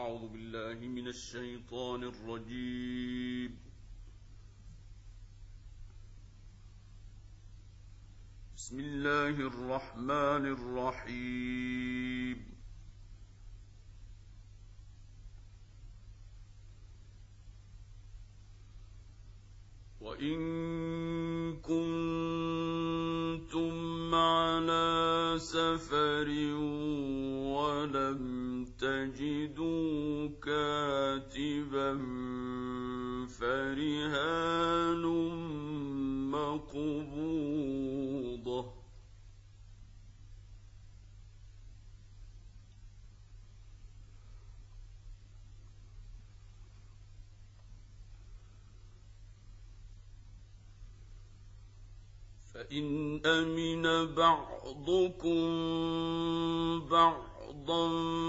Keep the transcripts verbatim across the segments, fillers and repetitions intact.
أعوذ بالله من الشيطان الرجيم. بسم الله الرحمن الرحيم. وإن كنتم على سفر ولم تجدوا كاتبا فرهان مقبوضة فإن أمن بعضكم بعضا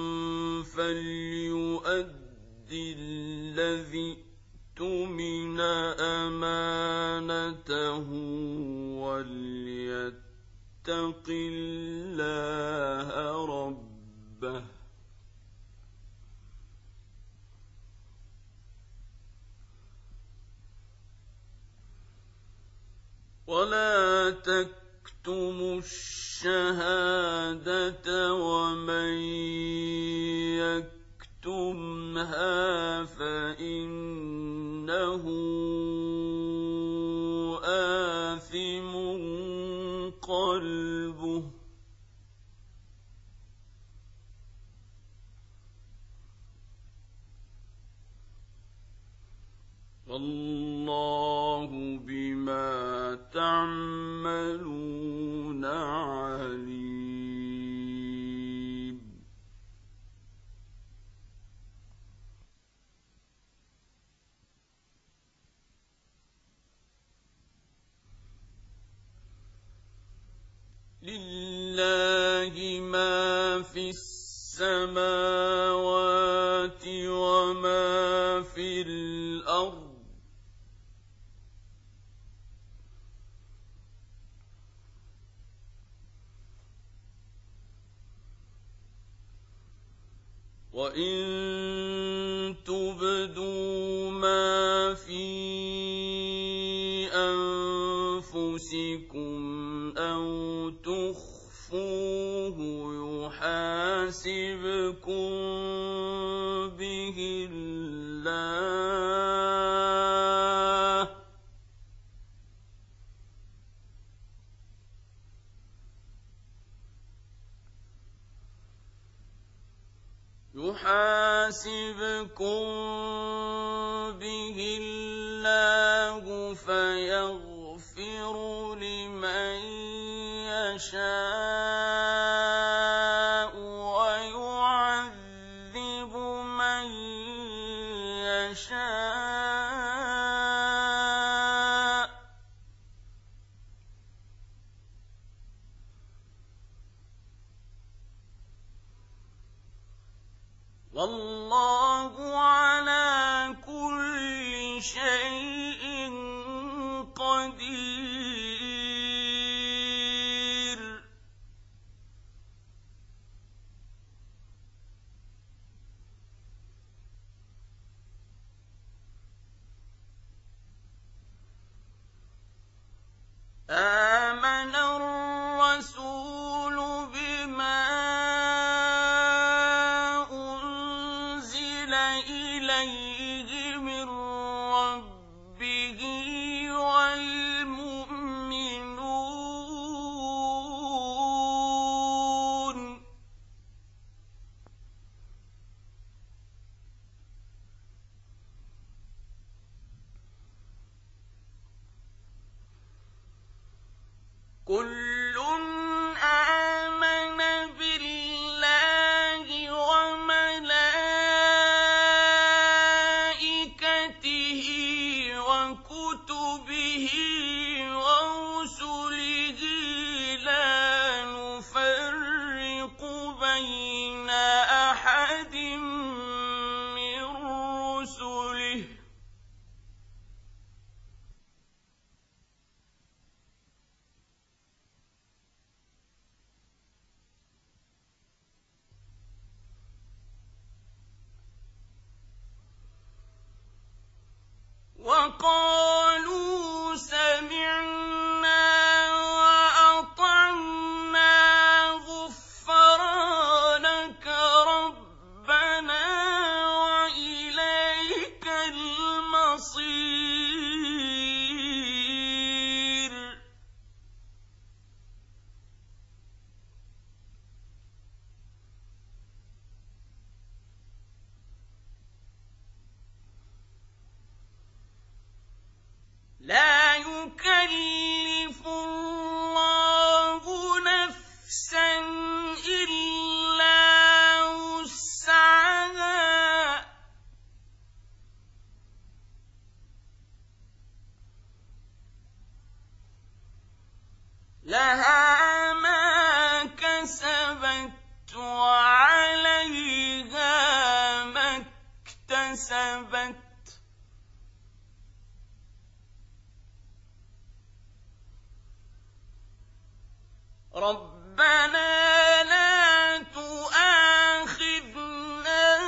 فليؤد الذي اؤتمن أمانته وليتق الله ربه ولا تكتموا الشهادة ومن يكتمها فإنه آثم قلبه والله بما تعملون عليم. لله ما في السماوات وما في الأرض وإن تبدوا ما في أنفسكم أو تخفوه يحاسبكم به الله يحاسبكم به الله فيغفر لمن يشاء ويعذب من يشاء والله على كل شيء قدير. آمن الرسول بما إليه من ربه والمؤمنون كل آمن بالله وملائكته وكتبه ورسله لا نفرق بين أحد من رسله وقالوا سمعنا وأطعنا غفرانك ربنا وإليك المصير لا يكلف الله نفسا إلا وسعها لها ما كسبت وعليها ما اكتسبت ربنا لا تؤاخذنا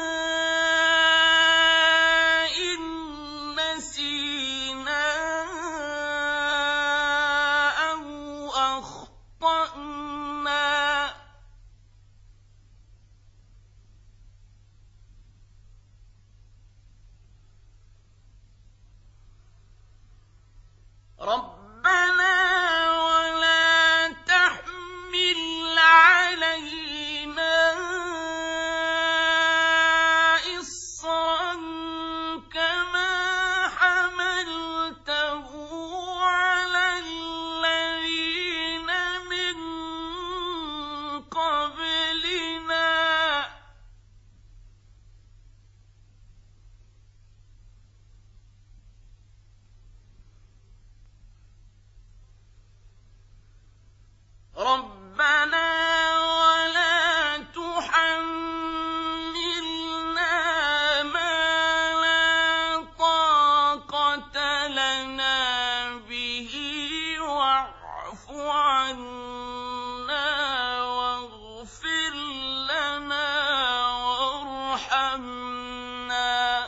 إن نسينا أو أخطأنا ربنا ربنا ولا تحملنا ما لا طاقة لنا به واعف عنا واغفر لنا وارحمنا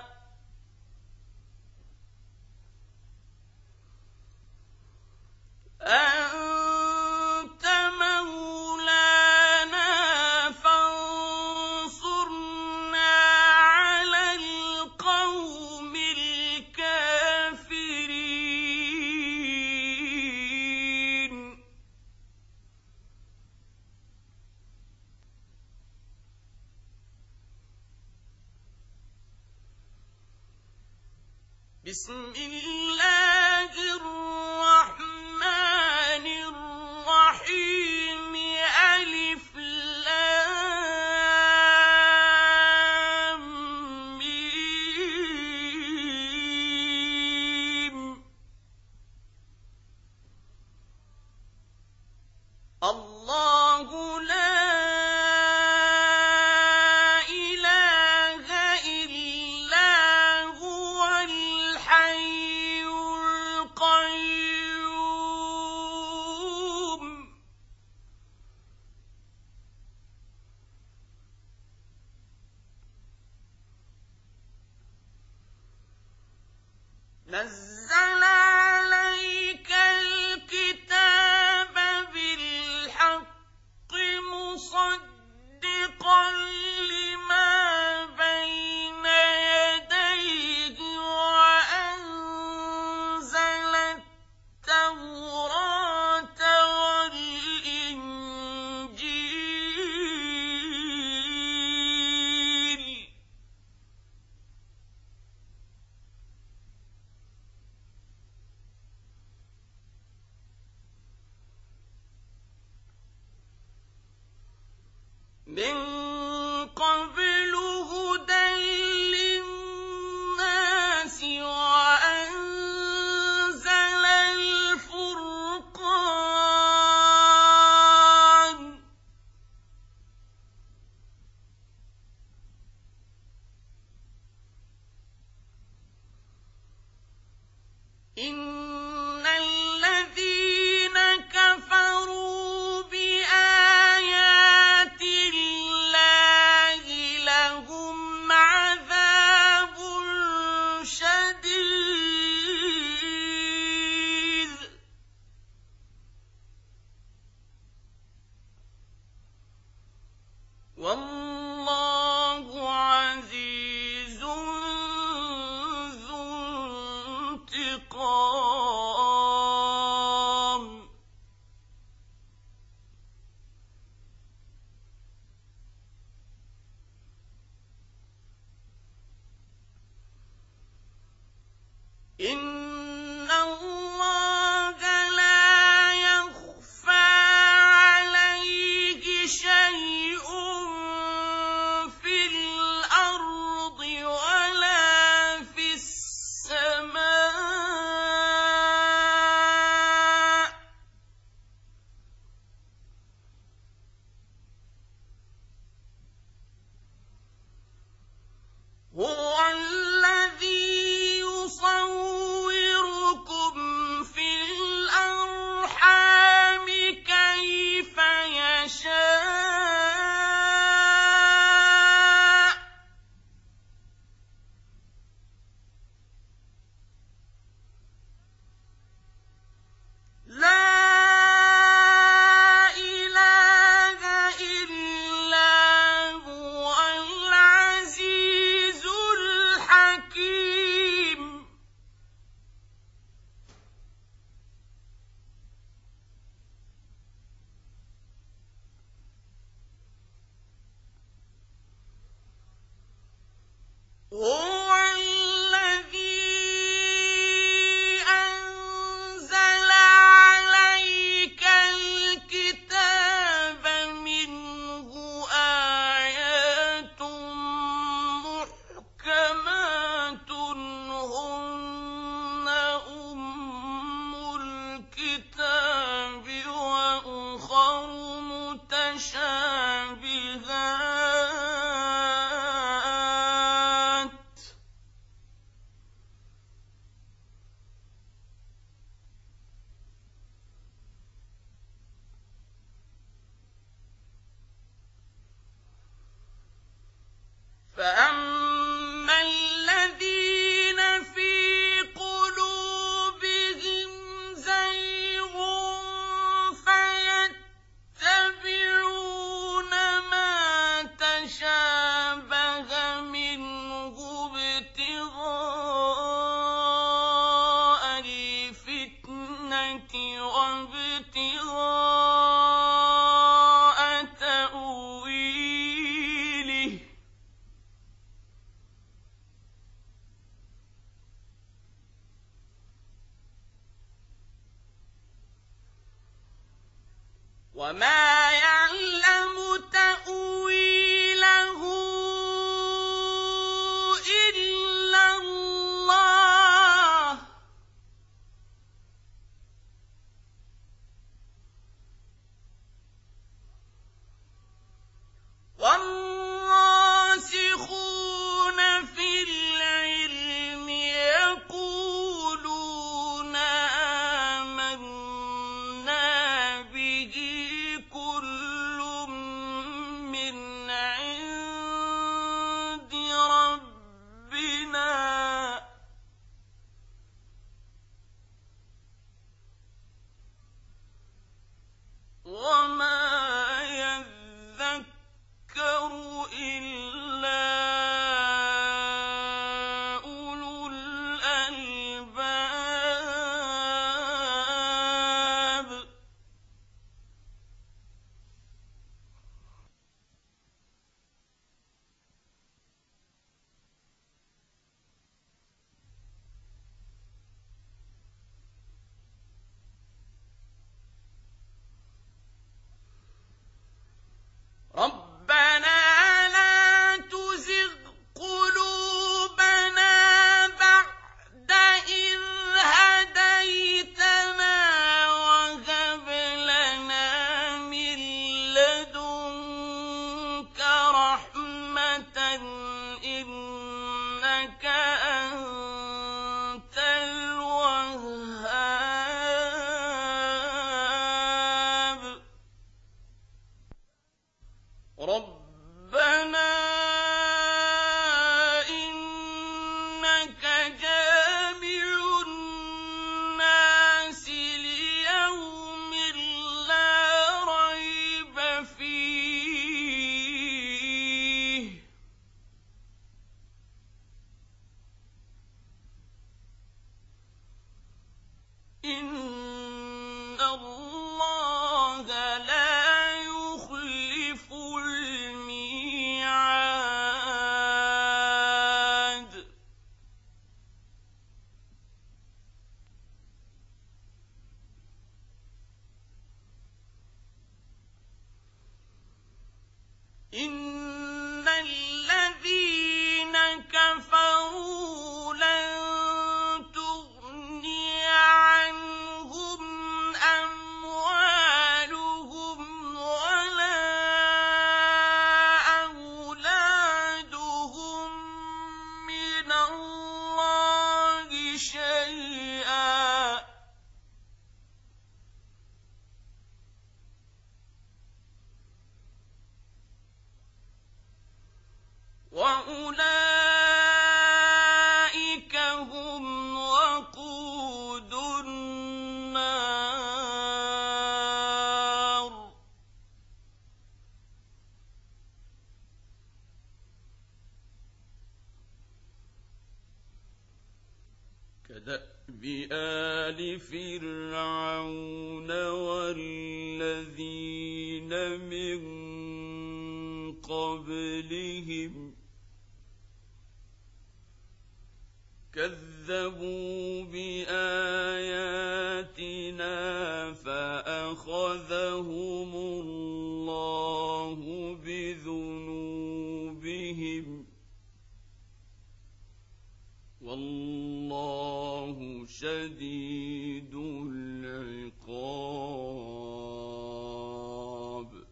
بسم الله الرحمن الرحيم ألف لام ميم الله لا نزل عليك الكتاب بالحق مصدقا لما بين يديه وأنزل التوراة والإنجيل من قبل هدى للناس وأنزل الفرقان إن الذين كفروا بآيات الله لهم عذاب شديد إِنَّ اللَّهَ لَا يَخْفَىٰ عَلَيْهِ شَيْءٌ فِي الْأَرْضِ وَلَا فِي السَّمَاءِ ۚ هُوَ الَّذِي يُصَوِّرُكُمْ فِي الْأَرْحَامِ كَيْفَ يَشَاءُ ۚ لَا إِلَٰهَ إِلَّا هُوَ الْعَزِيزُ الْحَكِيمُ. هُوَ الَّذِي أَنزَلَ عَلَيْكَ الْكِتَابَ مِنْهُ آيَاتٌ مُحْكَمَاتٌ هُنَّ أُمُّ الْكِتَابِ وَأُخَرُ مُتَشَابِهَاتٌ ۖ فَأَمَّا الَّذِينَ فِي قُلُوبِهِمْ زَيْغٌ فَيَتَّبِعُونَ مَا تَشَابَهَ مِنْهُ ابْتِغَاءَ الْفِتْنَةِ وَابْتِغَاءَ تَأْوِيلِهِ ۗ وَمَا يَعْلَمُ تَأْوِيلَهُ إِلَّا اللَّهُ ۗ وَالرَّاسِخُونَ فِي الْعِلْمِ يَقُولُونَ آمَنَّا بِهِ كُلٌّ مِّنْ عِندِ رَبِّنَا ۗ وَمَا يَذَّكَّرُ إِلَّا أُولُو الْأَلْبَابِ. رَبَّنَا لَا تُزِغْ قُلُوبَنَا بَعْدَ إِذْ هَدَيْتَنَا وَهَبْ لَنَا مِن لَّدُنكَ رَحْمَةً إِنَّكَ أَنتَ الْوَهَّابُ. رَبَّنَا إِنَّكَ جَامِعُ النَّاسِ لِيَوْمٍ لَّا رَيْبَ فِيهِ أُولَٰئِكَ هُمْ وَقُودُ النَّارِ كَدَأْبِ آلِ فِرْعَوْنَ وَالَّذِينَ مِن قَبْلِهِمْ كَذَّبُوا بِآيَاتِنَا فَأَخَذَهُمُ اللَّهُ بِذُنُوبِهِمْ وَاللَّهُ شَدِيدُ الْعِقَابِ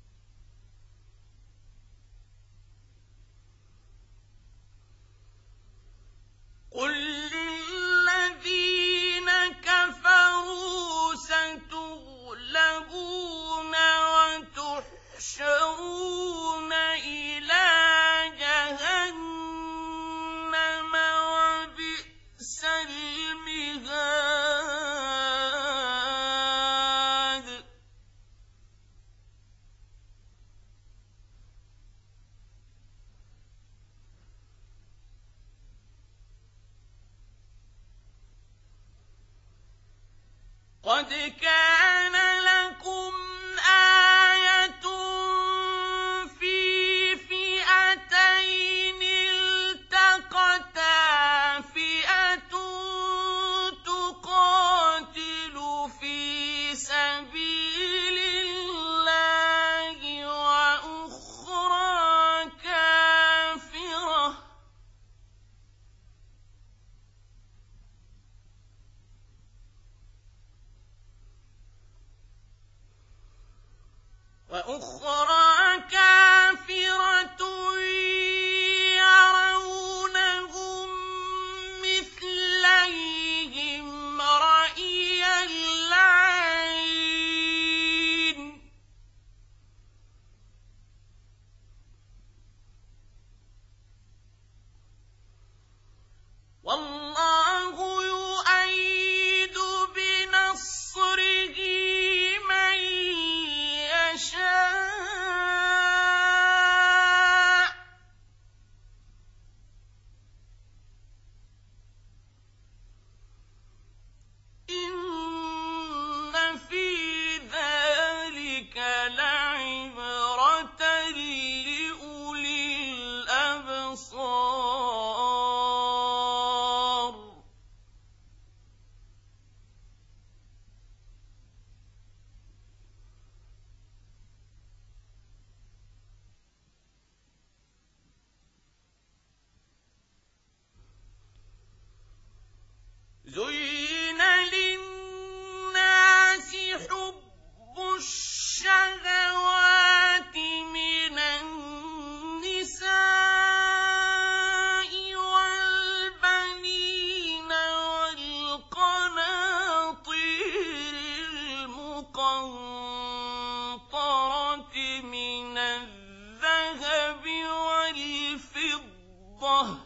قُل لِّلَّذِينَ كَفَرُوا سَتُغْلَبُونَ وَتُحْشَرُونَ إِلَىٰ جَهَنَّمَ وَبِئْسَ الْمِهَادُ قَدْ كَانَ لَكُمْ آيَةٌ فِي فِئَتَيْنِ الْتَقَتَا فِئَةٌ تُقَاتِلُ فِي سَبِيلِ اللَّهِ وَأُخْرَىٰ كَافِرَةٌ وَأُخْرَىٰ كَافِرَةٌ يَرَوْنَهُم مِّثْلَيْهِمْ رَأْيَ الْعَيْنِ ۚ وَاللَّهُ يُؤَيِّدُ بِنَصْرِهِ مَن يَشَاءُ ۗ إِنَّ فِي ذَٰلِكَ لَعِبْرَةً لِّأُولِي الْأَبْصَارِ زُيِّنَ لِلنَّاسِ حُبُّ الشَّهَوَاتِ مِنَ النِّسَاءِ وَالْبَنِينَ وَالْقَنَاطِيرِ الْمُقَنطَرَةِ مِنَ الذَّهَبِ وَالْفِضَّةِ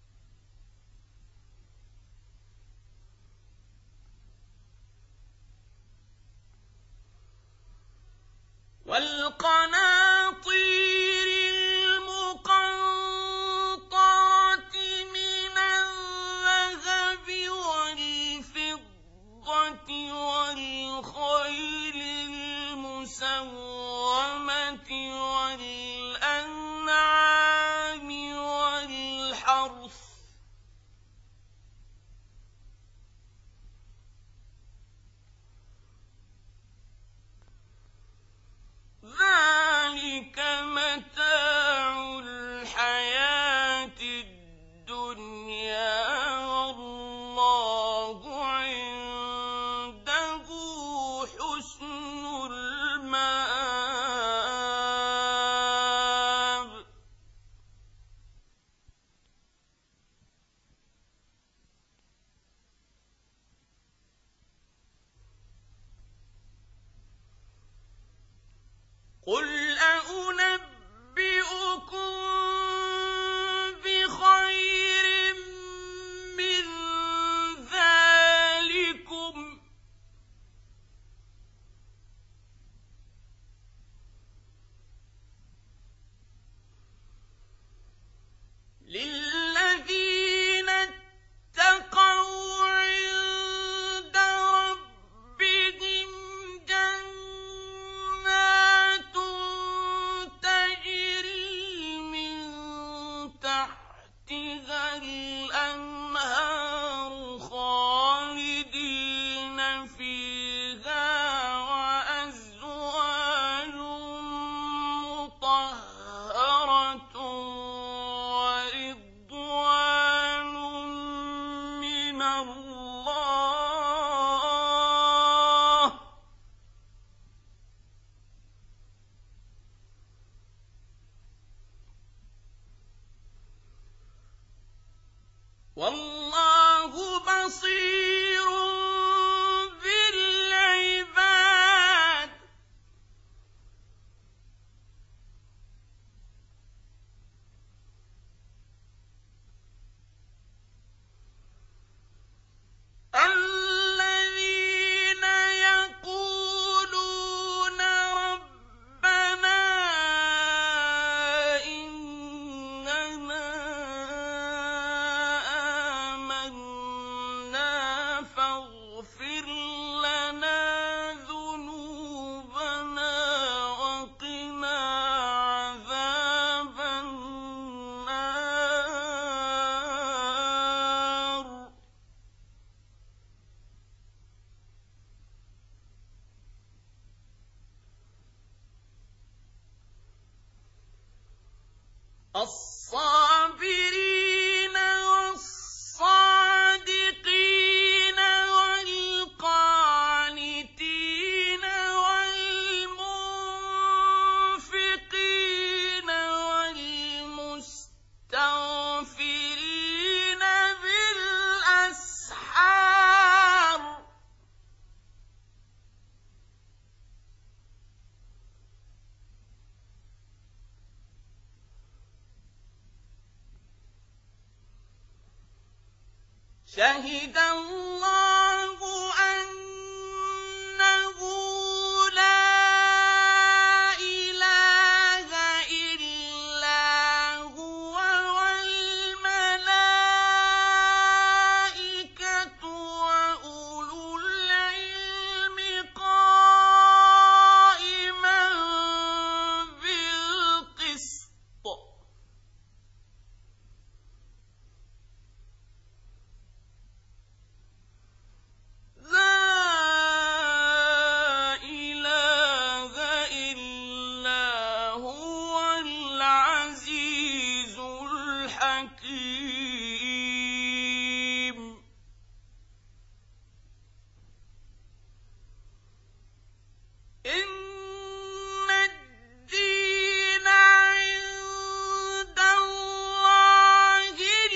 وَالْقَنَاطِيرِ الْمُقَنطَرَةِ مِنَ الذَّهَبِ وَالْفِضَّةِ وَالْخَيْلِ الْمُسَوَّمَةِ وَالْأَنْعَامِ وَالْحَرْثِ ۗ ذَٰلِكَ مَتَاعُ الْحَيَاةِ الدُّنْيَا ۖ وَاللَّهُ عِندَهُ حُسْنُ الْمَآبِ قُلْ أَؤُنَبِّئُكُم للذين اتقوا عند ربهم جنات تجري من تحتها الأنهار خالدين فيها وأزواج مطهرة ورضوان من الله والله بصير بالعباد الذين يقولون ربنا إننا آمنا فاغفر لنا ذنوبنا وقنا عذاب النار الصابرين والصادقين والقانتين والمنفقين والمستغفرين بالأسحار شهد الله أنه لا إله إلا هو والملائكة وأولو العلم قائما بالقسط لا إله إلا هو العزيز الحكيم إن الدين عند الله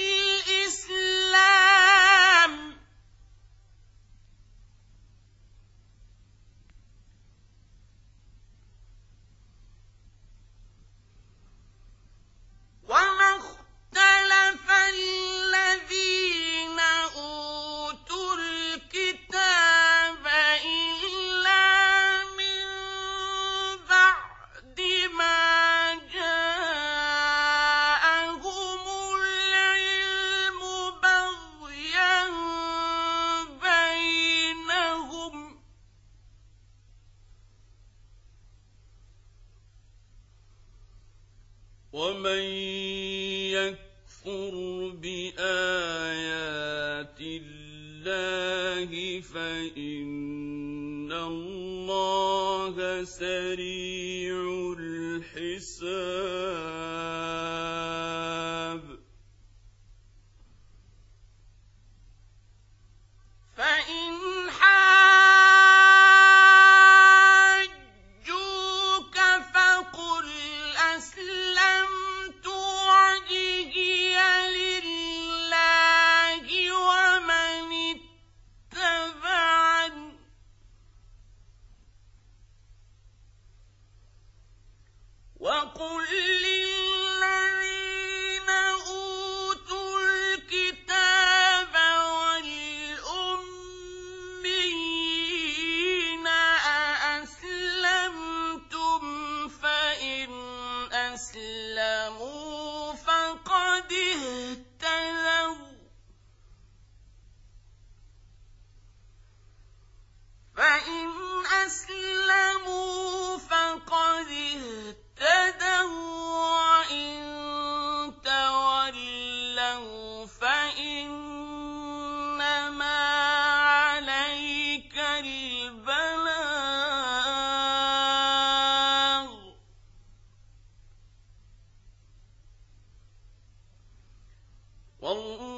الإسلام وما اختلف الذين أوتوا الكتاب إلا من بعد ما جاءهم العلم بغيا بينهم ومن يكفر بآيات الله فإن الله سريع الحساب فإن حاجوك فقل أسلمت وجهي لله ومن اتبعني وقل فقد اهتدوا فإن أسلموا فقد اهتدوا وإن تولوا فإنما عليك البلاغ والله